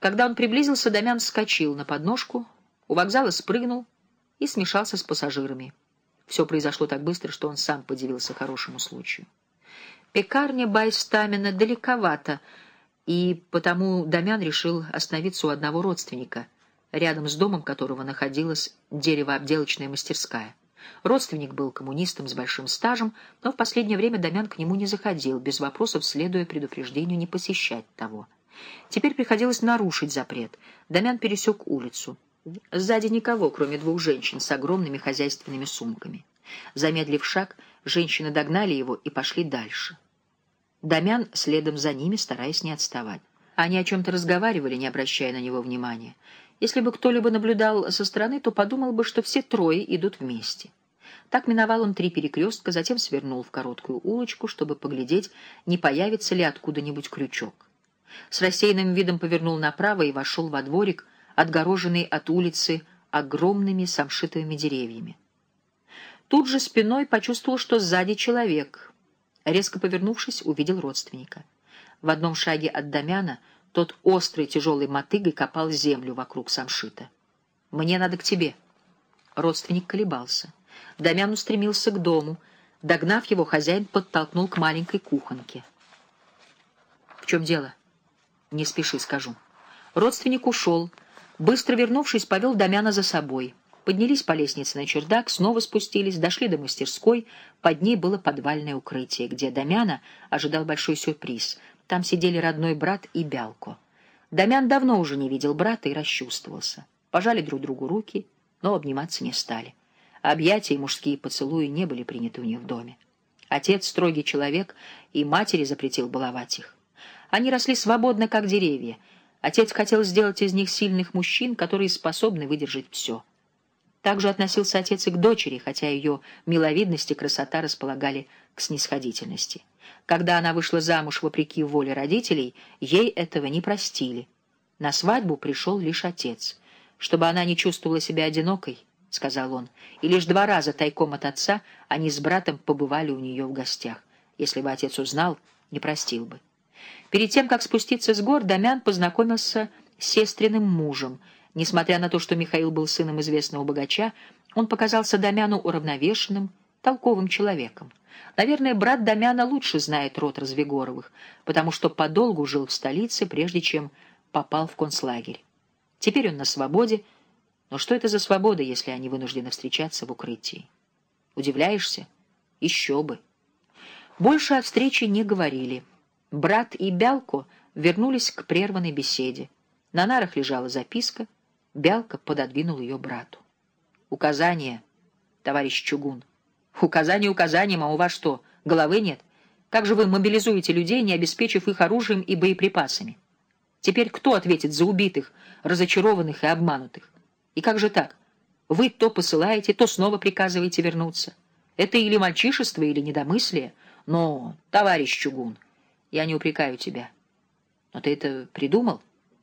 Когда он приблизился, Дамян вскочил на подножку, у вокзала спрыгнул и смешался с пассажирами. Все произошло так быстро, что он сам подивился хорошему случаю. Пекарня Байстамина далековато, и потому Дамян решил остановиться у одного родственника, рядом с домом которого находилась деревообделочная мастерская. Родственник был коммунистом с большим стажем, но в последнее время Дамян к нему не заходил, без вопросов следуя предупреждению не посещать того. Теперь приходилось нарушить запрет. Дамян пересек улицу. Сзади никого, кроме двух женщин с огромными хозяйственными сумками. Замедлив шаг, женщины догнали его и пошли дальше. Дамян следом за ними, стараясь не отставать. Они о чем-то разговаривали, не обращая на него внимания. Если бы кто-либо наблюдал со стороны, то подумал бы, что все трое идут вместе. Так миновал он 3 перекрестка, затем свернул в короткую улочку, чтобы поглядеть, не появится ли откуда-нибудь крючок. С рассеянным видом повернул направо и вошел во дворик, отгороженный от улицы огромными самшитовыми деревьями. Тут же спиной почувствовал, что сзади человек. Резко повернувшись, увидел родственника. В одном шаге от Дамяна тот острой тяжелой мотыгой копал землю вокруг самшита. «Мне надо к тебе». Родственник колебался. Дамян устремился к дому. Догнав его, хозяин подтолкнул к маленькой кухоньке. «В чем дело?» «Не спеши, скажу». Родственник ушел. Быстро вернувшись, повел Дамяна за собой. Поднялись по лестнице на чердак, снова спустились, дошли до мастерской. Под ней было подвальное укрытие, где Дамяна ожидал большой сюрприз. Там сидели родной брат и Бялко. Дамян давно уже не видел брата и расчувствовался. Пожали друг другу руки, но обниматься не стали. Объятия и мужские поцелуи не были приняты у них в доме. Отец строгий человек, и матери запретил баловать их. Они росли свободно, как деревья. Отец хотел сделать из них сильных мужчин, которые способны выдержать все. Так же относился отец и к дочери, хотя ее миловидность и красота располагали к снисходительности. Когда она вышла замуж вопреки воле родителей, ей этого не простили. На свадьбу пришел лишь отец. «Чтобы она не чувствовала себя одинокой», — сказал он, и лишь 2 раза тайком от отца они с братом побывали у нее в гостях. Если бы отец узнал, не простил бы. Перед тем, как спуститься с гор, Дамян познакомился с сестриным мужем. Несмотря на то, что Михаил был сыном известного богача, он показался Дамяну уравновешенным, толковым человеком. Наверное, брат Дамяна лучше знает род Развегоровых, потому что подолгу жил в столице, прежде чем попал в концлагерь. Теперь он на свободе, но что это за свобода, если они вынуждены встречаться в укрытии? Удивляешься? Еще бы. Больше о встрече не говорили. Брат и Бялко вернулись к прерванной беседе. На нарах лежала записка. Бялко пододвинул ее брату. «Указание, товарищ Чугун». «Указание указанием, а у вас что, головы нет? Как же вы мобилизуете людей, не обеспечив их оружием и боеприпасами? Теперь кто ответит за убитых, разочарованных и обманутых? И как же так? Вы то посылаете, то снова приказываете вернуться. Это или мальчишество, или недомыслие. Но, товарищ Чугун, я не упрекаю тебя. Но ты это придумал?»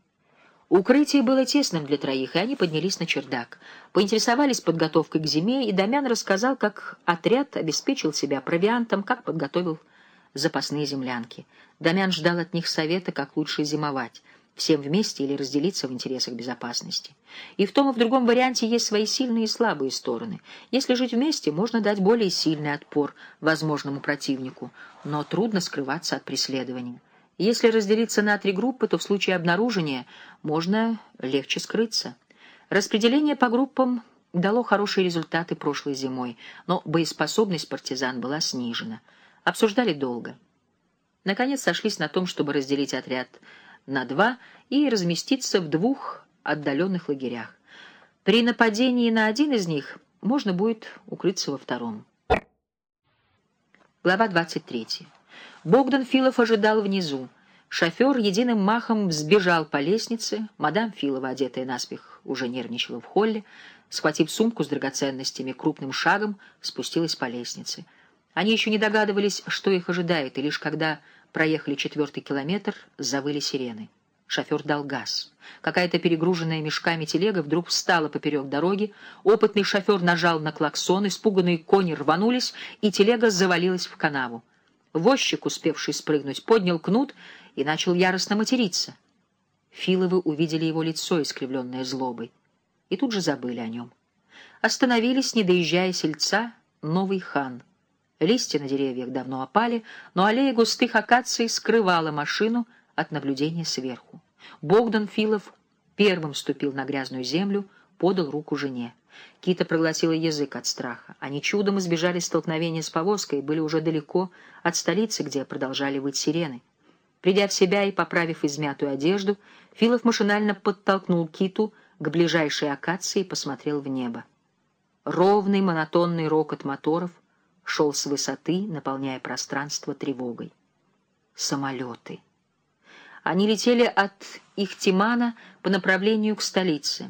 Укрытие было тесным для 3, и они поднялись на чердак. Поинтересовались подготовкой к зиме, и Дамян рассказал, как отряд обеспечил себя провиантом, как подготовил запасные землянки. Дамян ждал от них совета, как лучше зимовать, всем вместе или разделиться в интересах безопасности. И в том и в другом варианте есть свои сильные и слабые стороны. Если жить вместе, можно дать более сильный отпор возможному противнику, но трудно скрываться от преследования. Если разделиться на 3 группы, то в случае обнаружения можно легче скрыться. Распределение по группам дало хорошие результаты прошлой зимой, но боеспособность партизан была снижена. Обсуждали долго. Наконец сошлись на том, чтобы разделить отряд на 2 и разместиться в 2 отдаленных лагерях. При нападении на один из них можно будет укрыться во втором. Глава 23. Богдан Филов ожидал внизу. Шофер единым махом взбежал по лестнице. Мадам Филова, одетая наспех, уже нервничала в холле. Схватив сумку с драгоценностями, крупным шагом спустилась по лестнице. Они еще не догадывались, что их ожидает, и лишь когда проехали 4-й километр, завыли сирены. Шофер дал газ. Какая-то перегруженная мешками телега вдруг встала поперек дороги. Опытный шофер нажал на клаксон, испуганные кони рванулись, и телега завалилась в канаву. Возчик, успевший спрыгнуть, поднял кнут и начал яростно материться. Филовы увидели его лицо, искривленное злобой, и тут же забыли о нем. Остановились, не доезжая сельца, Новый хан. Листья на деревьях давно опали, но аллея густых акаций скрывала машину от наблюдения сверху. Богдан Филов первым ступил на грязную землю, подал руку жене. Кита проглотила язык от страха. Они чудом избежали столкновения с повозкой и были уже далеко от столицы, где продолжали выть сирены. Придя в себя и поправив измятую одежду, Филов машинально подтолкнул Киту к ближайшей акации и посмотрел в небо. Ровный монотонный рокот моторов шел с высоты, наполняя пространство тревогой. Самолеты. Они летели от Ихтимана по направлению к столице.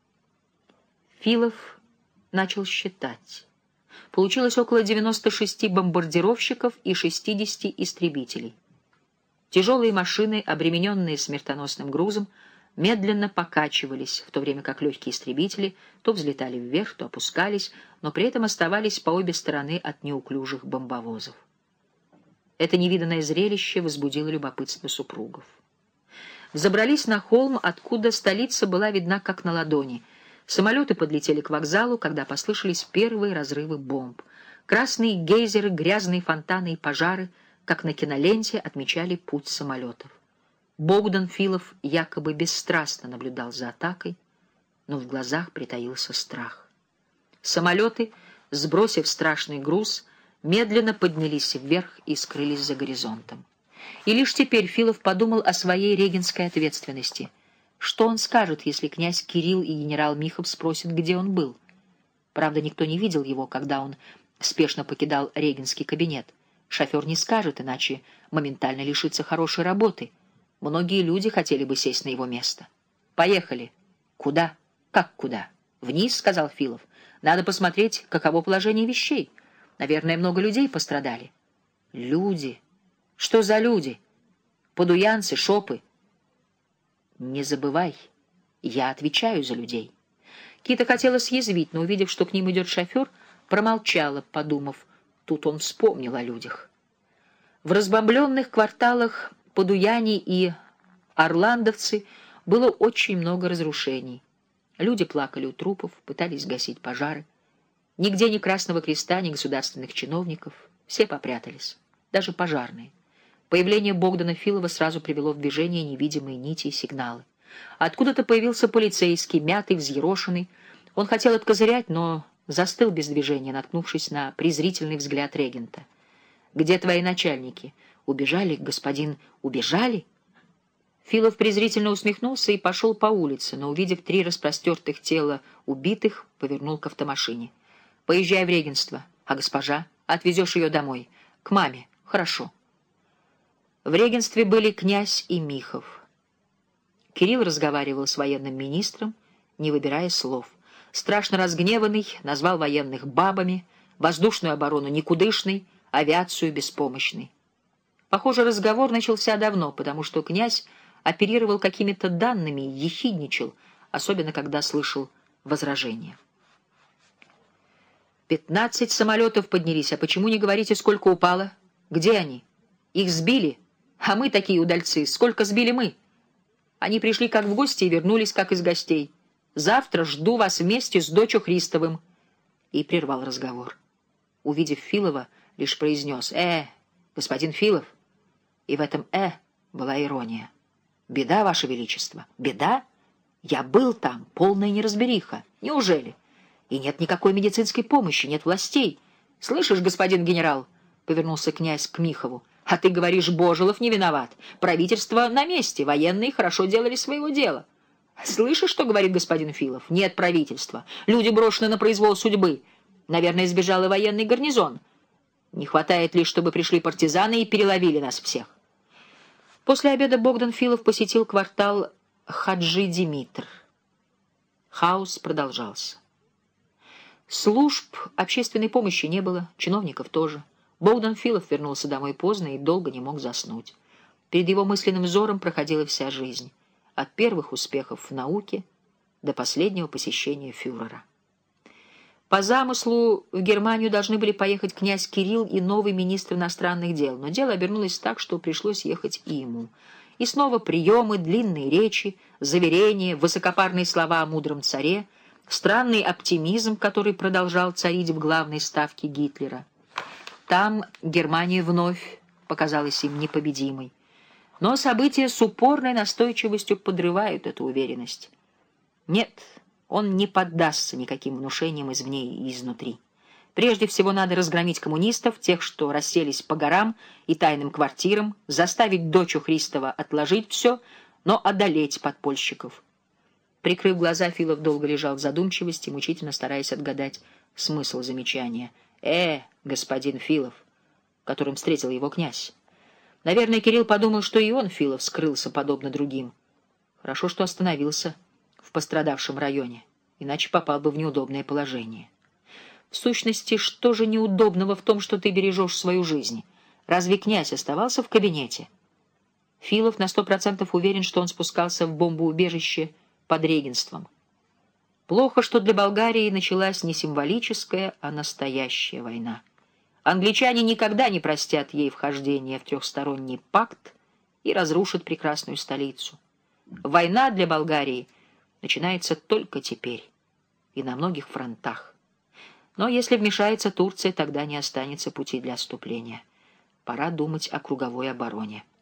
Филов начал считать. Получилось около 96 бомбардировщиков и 60 истребителей. Тяжелые машины, обремененные смертоносным грузом, медленно покачивались, в то время как легкие истребители то взлетали вверх, то опускались, но при этом оставались по обе стороны от неуклюжих бомбовозов. Это невиданное зрелище возбудило любопытство супругов. Взобрались на холм, откуда столица была видна как на ладони. Самолеты подлетели к вокзалу, когда послышались первые разрывы бомб. Красные гейзеры, грязные фонтаны и пожары, как на киноленте, отмечали путь самолетов. Богдан Филов якобы бесстрастно наблюдал за атакой, но в глазах притаился страх. Самолеты, сбросив страшный груз, медленно поднялись вверх и скрылись за горизонтом. И лишь теперь Филов подумал о своей регентской ответственности. Что он скажет, если князь Кирилл и генерал Михов спросят, где он был? Правда, никто не видел его, когда он спешно покидал регенский кабинет. Шофер не скажет, иначе моментально лишится хорошей работы. Многие люди хотели бы сесть на его место. «Поехали». «Куда?» «Как куда?» «Вниз», — сказал Филов. «Надо посмотреть, каково положение вещей. Наверное, много людей пострадали». «Люди? Что за люди? Подуянцы, шопы?» «Не забывай, я отвечаю за людей». Кита хотела съязвить, но, увидев, что к ним идет шофер, промолчала, подумав. Тут он вспомнил о людях. В разбомбленных кварталах Подуяне и Орландовцы было очень много разрушений. Люди плакали у трупов, пытались гасить пожары. Нигде ни Красного Креста, ни государственных чиновников. Все попрятались, даже пожарные. Появление Богдана Филова сразу привело в движение невидимые нити и сигналы. Откуда-то появился полицейский, мятый, взъерошенный. Он хотел откозырять, но застыл без движения, наткнувшись на презрительный взгляд регента. «Где твои начальники? Убежали, господин, убежали?» Филов презрительно усмехнулся и пошел по улице, но, увидев 3 распростертых тела убитых, повернул к автомашине. «Поезжай в регенство. А госпожа? Отвезешь ее домой. К маме. Хорошо». В регенстве были князь и Михов. Кирилл разговаривал с военным министром, не выбирая слов. Страшно разгневанный, назвал военных бабами, воздушную оборону никудышной, авиацию беспомощной. Похоже, разговор начался давно, потому что князь оперировал какими-то данными и ехидничал, особенно когда слышал возражения. 15 самолетов поднялись. А почему не говорите, сколько упало? Где они? Их сбили? А мы такие удальцы. Сколько сбили мы? Они пришли как в гости и вернулись как из гостей. Завтра жду вас вместе с дочью Христовым. И прервал разговор. Увидев Филова, лишь произнес: господин Филов». И в этом была ирония. «Беда, Ваше Величество». «Беда? Я был там, полная неразбериха. Неужели? И нет никакой медицинской помощи, нет властей. Слышишь, господин генерал?» — повернулся князь к Михову. «А ты говоришь, Божелов не виноват. Правительство на месте, военные хорошо делали своего дела. Слышишь, что говорит господин Филов? Нет правительства. Люди брошены на произвол судьбы. Наверное, сбежал и военный гарнизон. Не хватает лишь, чтобы пришли партизаны и переловили нас всех». После обеда Богдан Филов посетил квартал Хаджи Димитр. Хаос продолжался. Служб общественной помощи не было, чиновников тоже. Богдан Филов вернулся домой поздно и долго не мог заснуть. Перед его мысленным взором проходила вся жизнь, от первых успехов в науке до последнего посещения фюрера. По замыслу в Германию должны были поехать князь Кирилл и новый министр иностранных дел, но дело обернулось так, что пришлось ехать и ему. И снова приемы, длинные речи, заверения, высокопарные слова о мудром царе, странный оптимизм, который продолжал царить в главной ставке Гитлера. Там Германия вновь показалась им непобедимой. Но события с упорной настойчивостью подрывают эту уверенность. Нет, он не поддастся никаким внушениям извне и изнутри. Прежде всего надо разгромить коммунистов, тех, что расселись по горам и тайным квартирам, заставить дочу Христова отложить все, но одолеть подпольщиков. Прикрыв глаза, Филов долго лежал в задумчивости, мучительно стараясь отгадать смысл замечания. Господин Филов, которым встретил его князь. Наверное, Кирилл подумал, что и он, Филов, скрылся, подобно другим. Хорошо, что остановился в пострадавшем районе, иначе попал бы в неудобное положение. В сущности, что же неудобного в том, что ты бережешь свою жизнь? Разве князь оставался в кабинете? Филов на 100% уверен, что он спускался в бомбоубежище под регенством. Плохо, что для Болгарии началась не символическая, а настоящая война. Англичане никогда не простят ей вхождение в трехсторонний пакт и разрушат прекрасную столицу. Война для Болгарии начинается только теперь и на многих фронтах. Но если вмешается Турция, тогда не останется пути для отступления. Пора думать о круговой обороне.